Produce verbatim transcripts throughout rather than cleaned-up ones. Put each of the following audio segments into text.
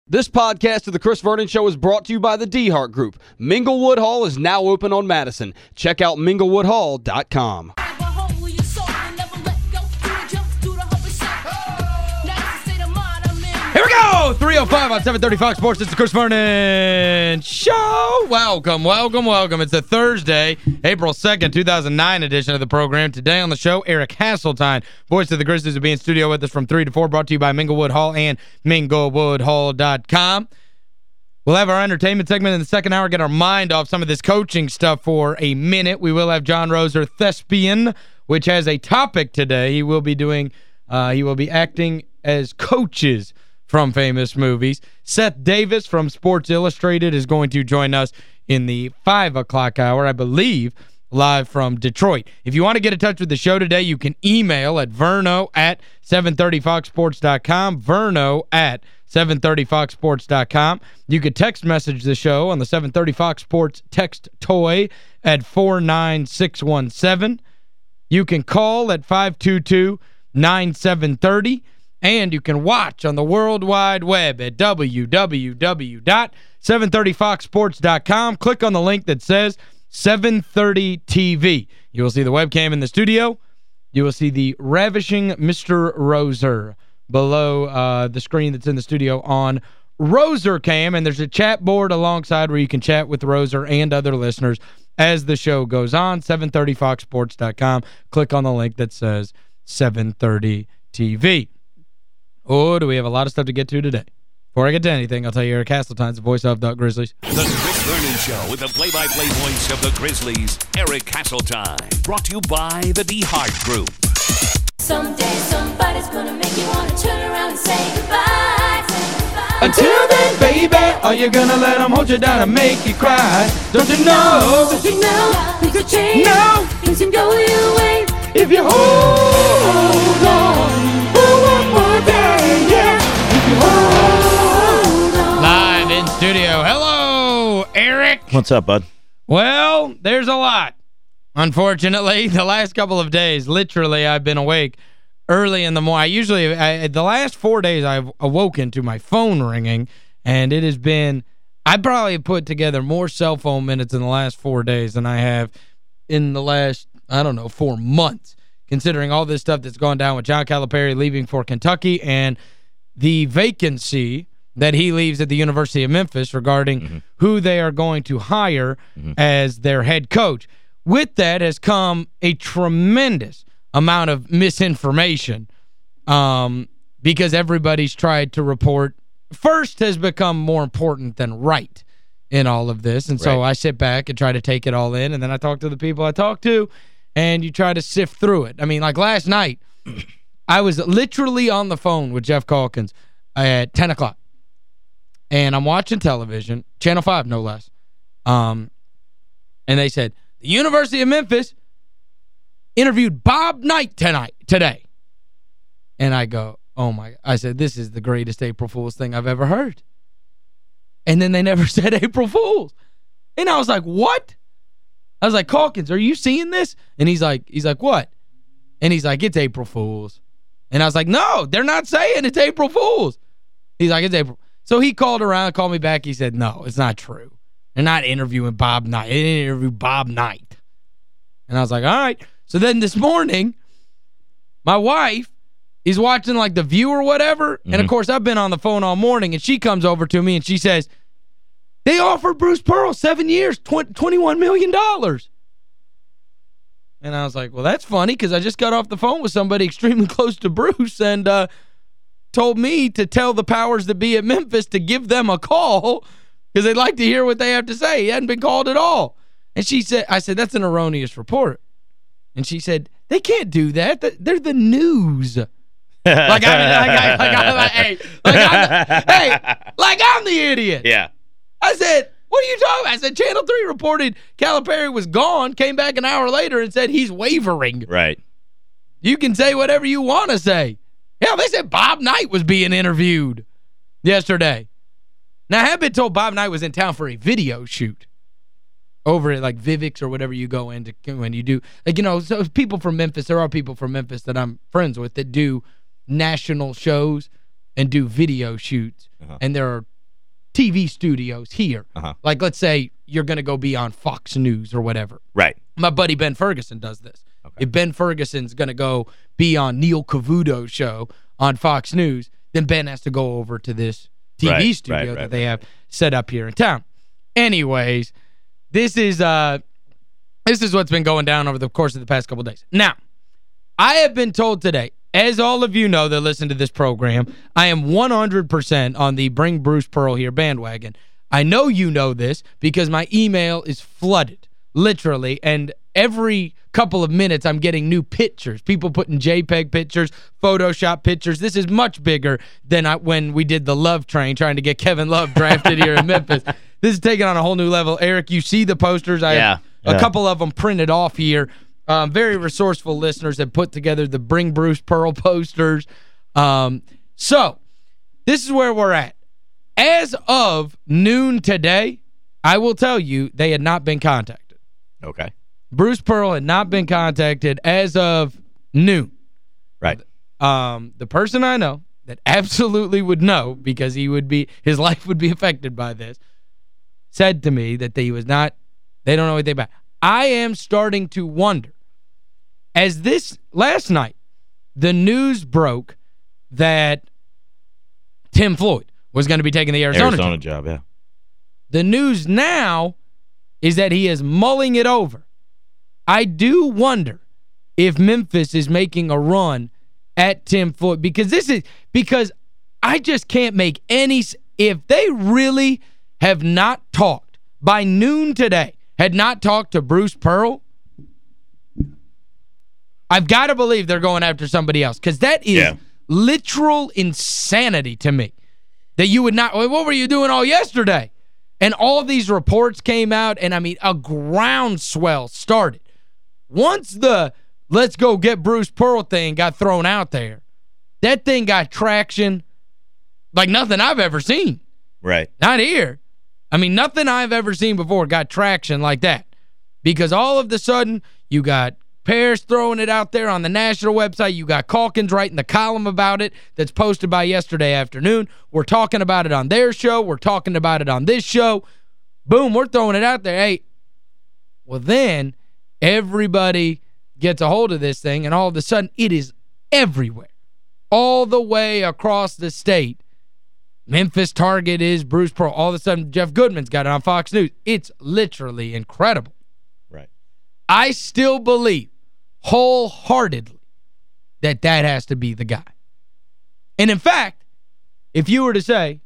This podcast of The Chris Vernon Show is brought to you by the DeHart Group. Minglewood Hall is now open on Madison. Check out minglewood hall dot com. Here we go! three oh five on seven thirty Fox Sports. It's the Chris Vernon Show. Welcome, welcome, welcome. It's a Thursday, April second, two thousand nine edition of the program. Today on the show, Eric Hasseltine, voice of the Grizzlies, will be in studio with us from three to four, brought to you by Minglewood Hall and minglewood hall dot com. We'll have our entertainment segment in the second hour, get our mind off some of this coaching stuff for a minute. We will have John Roser, Thespian, which has a topic today. He will be doing, uh, he will be acting as coaches from famous movies. Seth Davis from Sports Illustrated is going to join us in the five o'clock hour, I believe, live from Detroit. If you want to get in touch with the show today, you can email at verno at seven thirty fox sports dot com, verno at seven thirty fox sports dot com. You could text message the show on the seven thirty Fox Sports text toy at four nine six one seven. You can call at five two two, nine seven three zero. And you can watch on the World Wide Web at w w w dot seven thirty fox sports dot com. Click on the link that says seven thirty T V. You will see the webcam in the studio. You will see the ravishing Mister Roser below uh, the screen that's in the studio on Roser Cam. And there's a chat board alongside where you can chat with Roser and other listeners as the show goes on. seven thirty fox sports dot com. Click on the link that says seven thirty T V. Oh, do we have a lot of stuff to get to today. Before I get to anything, I'll tell you Eric Hasseltine's the voice of the Grizzlies. The Chris Vernon Show with the play-by-play voice of the Grizzlies, Eric Hasseltine. Brought to you by the DeHart Group. Someday somebody's gonna make you want to turn around and say goodbye. Say goodbye. Until then, baby, are you gonna let them hold you down and make you cry? Don't you know? Don't you know things will change? No. Things can go your way If you hold on for one more day, yeah. If you hold on. Live in studio. Hello, Eric. What's up, bud? Well, there's a lot. Unfortunately, the last couple of days, literally, I've been awake early in the morning. I usually, I, the last four days, I've awoken to my phone ringing, and it has been, I probably put together more cell phone minutes in the last four days than I have in the last, I don't know, four months, considering all this stuff that's gone down with John Calipari leaving for Kentucky and the vacancy that he leaves at the University of Memphis regarding mm-hmm. who they are going to hire mm-hmm. as their head coach. With that has come a tremendous amount of misinformation um, because everybody's tried to report. First has become more important than right in all of this. And so right. I sit back and try to take it all in, and then I talk to the people I talk to, and you try to sift through it. I mean, like last night, I was literally on the phone with Jeff Calkins at ten o'clock. And I'm watching television, Channel five no less. Um, and they said, the University of Memphis interviewed Bob Knight tonight, today. And I go, oh my, I said, this is the greatest April Fool's thing I've ever heard. And then they never said April Fool's. And I was like, what? I was like, Calkins, are you seeing this? And he's like, he's like, what? And he's like, it's April Fool's. And I was like, no, they're not saying it's April Fool's. He's like, it's April. So he called around, called me back. He said, no, it's not true. They're not interviewing Bob Knight. They didn't interview Bob Knight. And I was like, all right. So then this morning, my wife is watching like The View or whatever. Mm-hmm. And, of course, I've been on the phone all morning. And she comes over to me and she says, they offered Bruce Pearl seven years, twenty-one million dollars. And I was like, well, that's funny because I just got off the phone with somebody extremely close to Bruce and uh, told me to tell the powers that be at Memphis to give them a call because they'd like to hear what they have to say. He hadn't been called at all. And she said, I said, that's an erroneous report. And she said, they can't do that. They're the news. like, I, like, I, like, I, like, hey, like, I'm the, hey, like I'm the idiot. Yeah. I said, what are you talking about? I said, Channel three reported Calipari was gone, came back an hour later and said he's wavering. Right. You can say whatever you want to say. Yeah, they said Bob Knight was being interviewed yesterday. Now, I have been told Bob Knight was in town for a video shoot over at, like, Vivix or whatever you go into when you do. Like, you know, so people from Memphis, there are people from Memphis that I'm friends with that do national shows and do video shoots. Uh-huh. And there are T V studios here. Uh-huh. Like, let's say you're going to go be on Fox News or whatever. Right. My buddy Ben Ferguson does this. Okay. If Ben Ferguson's going to go be on Neil Cavuto's show on Fox News, then Ben has to go over to this T V right, studio right, right, that they right, have right. set up here in town. Anyways, this is uh this is what's been going down over the course of the past couple days. Now, I have been told today, as all of you know that listen to this program, I am one hundred percent on the Bring Bruce Pearl Here bandwagon. I know you know this because my email is flooded, literally, and every couple of minutes I'm getting new pictures. People putting JPEG pictures, Photoshop pictures. This is much bigger than I, when we did the Love Train trying to get Kevin Love drafted here in Memphis. This is taking on a whole new level. Eric, you see the posters. I yeah, have a yeah. couple of them printed off here. Um, very resourceful listeners have put together the Bring Bruce Pearl posters. Um, so, this is where we're at. As of noon today, I will tell you they had not been contacted. Okay. Bruce Pearl had not been contacted as of noon. Right. Um, the person I know that absolutely would know, because he would be his life would be affected by this, said to me that he was not, they don't know anything about it. I am starting to wonder, as this, last night, the news broke that Tim Floyd was going to be taking the Arizona, Arizona job. job, yeah. The news now is that he is mulling it over. I do wonder if Memphis is making a run at Tim Floyd, because this is because I just can't make any, if they really have not talked by noon today, had not talked to Bruce Pearl, I've got to believe they're going after somebody else, because that is yeah. literal insanity to me. That you would not, what were you doing all yesterday? And all these reports came out, and I mean, a groundswell started. Once the let's go get Bruce Pearl thing got thrown out there, that thing got traction like nothing I've ever seen. Right. Not here. I mean, nothing I've ever seen before got traction like that. Because all of a sudden, you got Paris throwing it out there on the national website. You got Calkins writing the column about it that's posted by yesterday afternoon. We're talking about it on their show. We're talking about it on this show. Boom, we're throwing it out there. Hey, well then, everybody gets a hold of this thing, and all of a sudden, it is everywhere. All the way across the state. Memphis target is Bruce Pearl. All of a sudden, Jeff Goodman's got it on Fox News. It's literally incredible. Right. I still believe wholeheartedly that that has to be the guy. And in fact, if you were to say,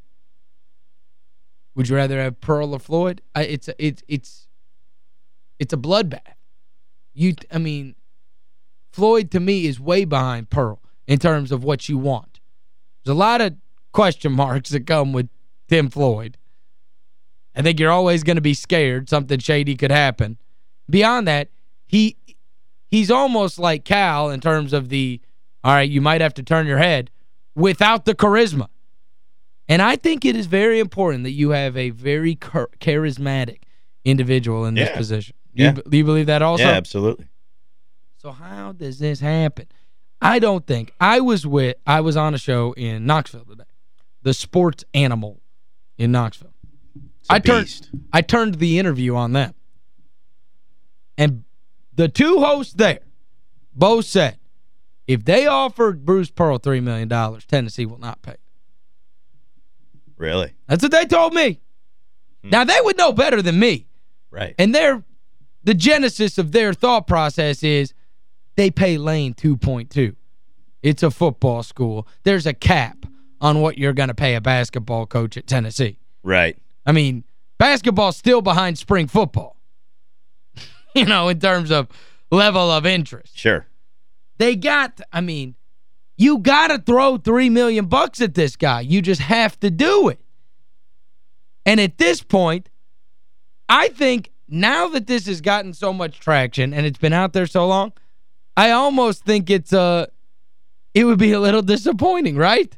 would you rather have Pearl or Floyd? I, it's a, it's it's it's a bloodbath. You I mean, Floyd to me is way behind Pearl in terms of what you want. There's a lot of question marks that come with Tim Floyd. I think you're always going to be scared something shady could happen. Beyond that, he he's almost like Cal in terms of the, all right, you might have to turn your head, without the charisma. And I think it is very important that you have a very char charismatic individual in this yeah. position. Yeah. You, do you believe that also? Yeah, absolutely. So how does this happen? I don't think. I was with, I was on a show in Knoxville today. The Sports Animal in Knoxville. I turned beast. I turned the interview on them. And the two hosts there both said, if they offered Bruce Pearl three million dollars, Tennessee will not pay. Really? That's what they told me. Hmm. Now, they would know better than me. Right. And their the genesis of their thought process is they pay Lane two point two. It's a football school. There's a cap on what you're going to pay a basketball coach at Tennessee. Right. I mean, basketball's still behind spring football. You know, in terms of level of interest. Sure. They got, I mean, you got to throw three million bucks at this guy. You just have to do it. And at this point, I think now that this has gotten so much traction and it's been out there so long, I almost think it's uh it would be a little disappointing, right?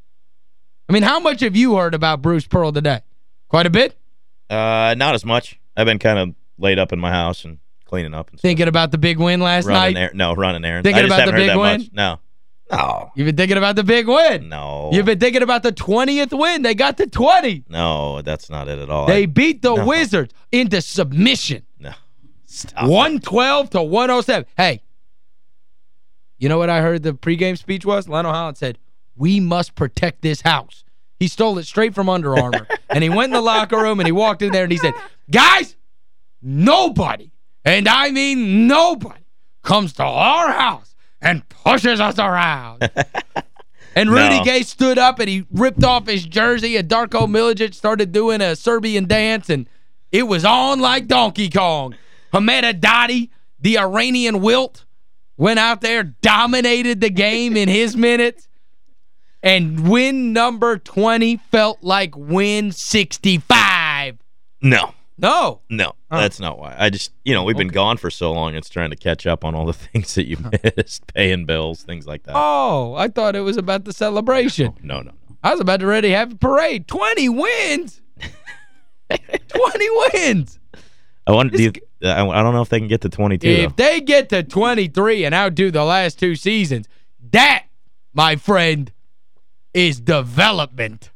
I mean, how much have you heard about Bruce Pearl today? Quite a bit? Uh, not as much. I've been kind of laid up in my house and cleaning up and stuff. Thinking about the big win last running night? Er no, running errands. Thinking I just about haven't the heard big that win? much. No. No. You've been thinking about the big win. No. You've been thinking about the twentieth win. They got to twenty. No, that's not it at all. They I, beat the no. Wizards into submission. No. Stop one twelve to one oh seven. Hey, you know what I heard the pregame speech was? Lionel Hollins said, we must protect this house. He stole it straight from Under Armour. And he went in the locker room and he walked in there and he said, guys, nobody, and I mean nobody, comes to our house and pushes us around. And Rudy No. Gay stood up and he ripped off his jersey and Darko Milicic started doing a Serbian dance and it was on like Donkey Kong. Hamed Haddadi, the Iranian wilt, went out there, dominated the game in his minutes, and win number twenty felt like win sixty-five. No. No. No, Oh. that's not why. I just, you know, we've been Okay. gone for so long, it's trying to catch up on all the things that you missed, paying bills, things like that. Oh, I thought it was about the celebration. No, no, no. I was about to ready to have a parade. twenty wins. twenty wins. I want do you, I, I don't know if they can get to twenty-two, If though. they get to twenty-three and outdo the last two seasons, that, my friend, is development.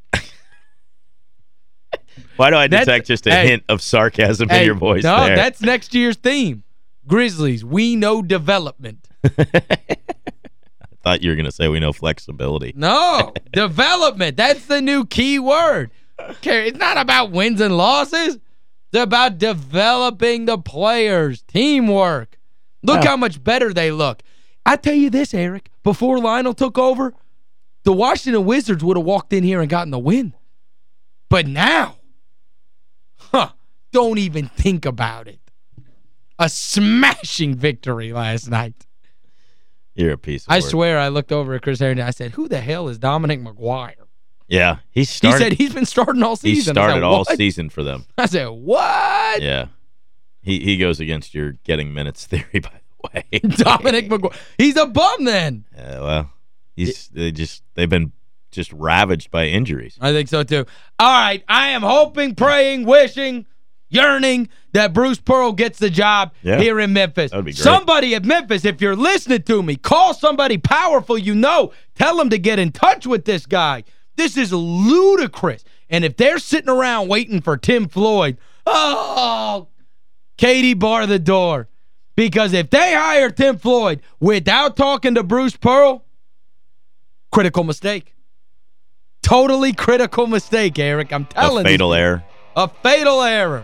Why do I That's- detect just a hey, hint of sarcasm Hey, in your voice no, there? that's next year's theme. Grizzlies, we know development. I thought you were going to say we know flexibility. No, development. That's the new key word. Okay, it's not about wins and losses. It's about developing the players, teamwork. Look Yeah. how much better they look. I tell you this, Eric, before Lionel took over, the Washington Wizards would have walked in here and gotten the win. But now, huh, don't even think about it. A smashing victory last night. You're a piece of I work. swear I looked over at Chris Harrington. I said, who the hell is Dominic McGuire? Yeah, he He started. said he's been starting all he season. I started said, all "What?" season for them. I said, what? Yeah. He he goes against your getting minutes theory, by the way. Dominic McGuire. He's a bum then. Yeah, well, he's they just they've been just ravaged by injuries. I think so too. All right, I am hoping, praying, wishing, yearning that Bruce Pearl gets the job Yeah. here in Memphis. That would be great. Somebody at Memphis, if you're listening to me, call somebody powerful you know. Tell them to get in touch with this guy. This is ludicrous. And if they're sitting around waiting for Tim Floyd, oh, Katie, bar the door. Because if they hire Tim Floyd without talking to Bruce Pearl, critical mistake. Totally critical mistake, Eric. I'm telling A you. fatal error. A fatal error.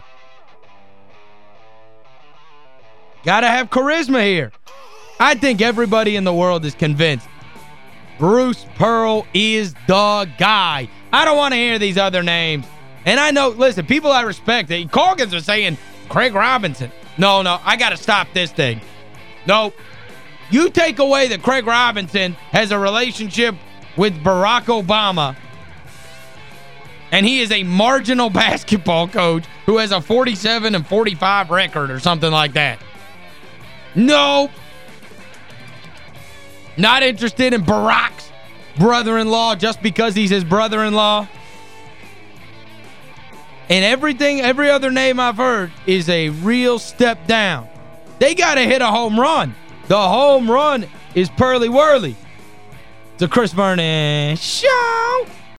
Got to have charisma here. I think everybody in the world is convinced Bruce Pearl is the guy. I don't want to hear these other names. And I know, listen, people I respect, Corgans are saying Craig Robinson. No, no, I got to stop this thing. No. You take away that Craig Robinson has a relationship with Barack Obama, and he is a marginal basketball coach who has a forty-seven and forty-five record or something like that. Nope. Not interested in Barack's brother-in-law just because he's his brother-in-law. And everything, every other name I've heard is a real step down. They got to hit a home run. The home run is Pearly Whirly. The Chris Vernon Show.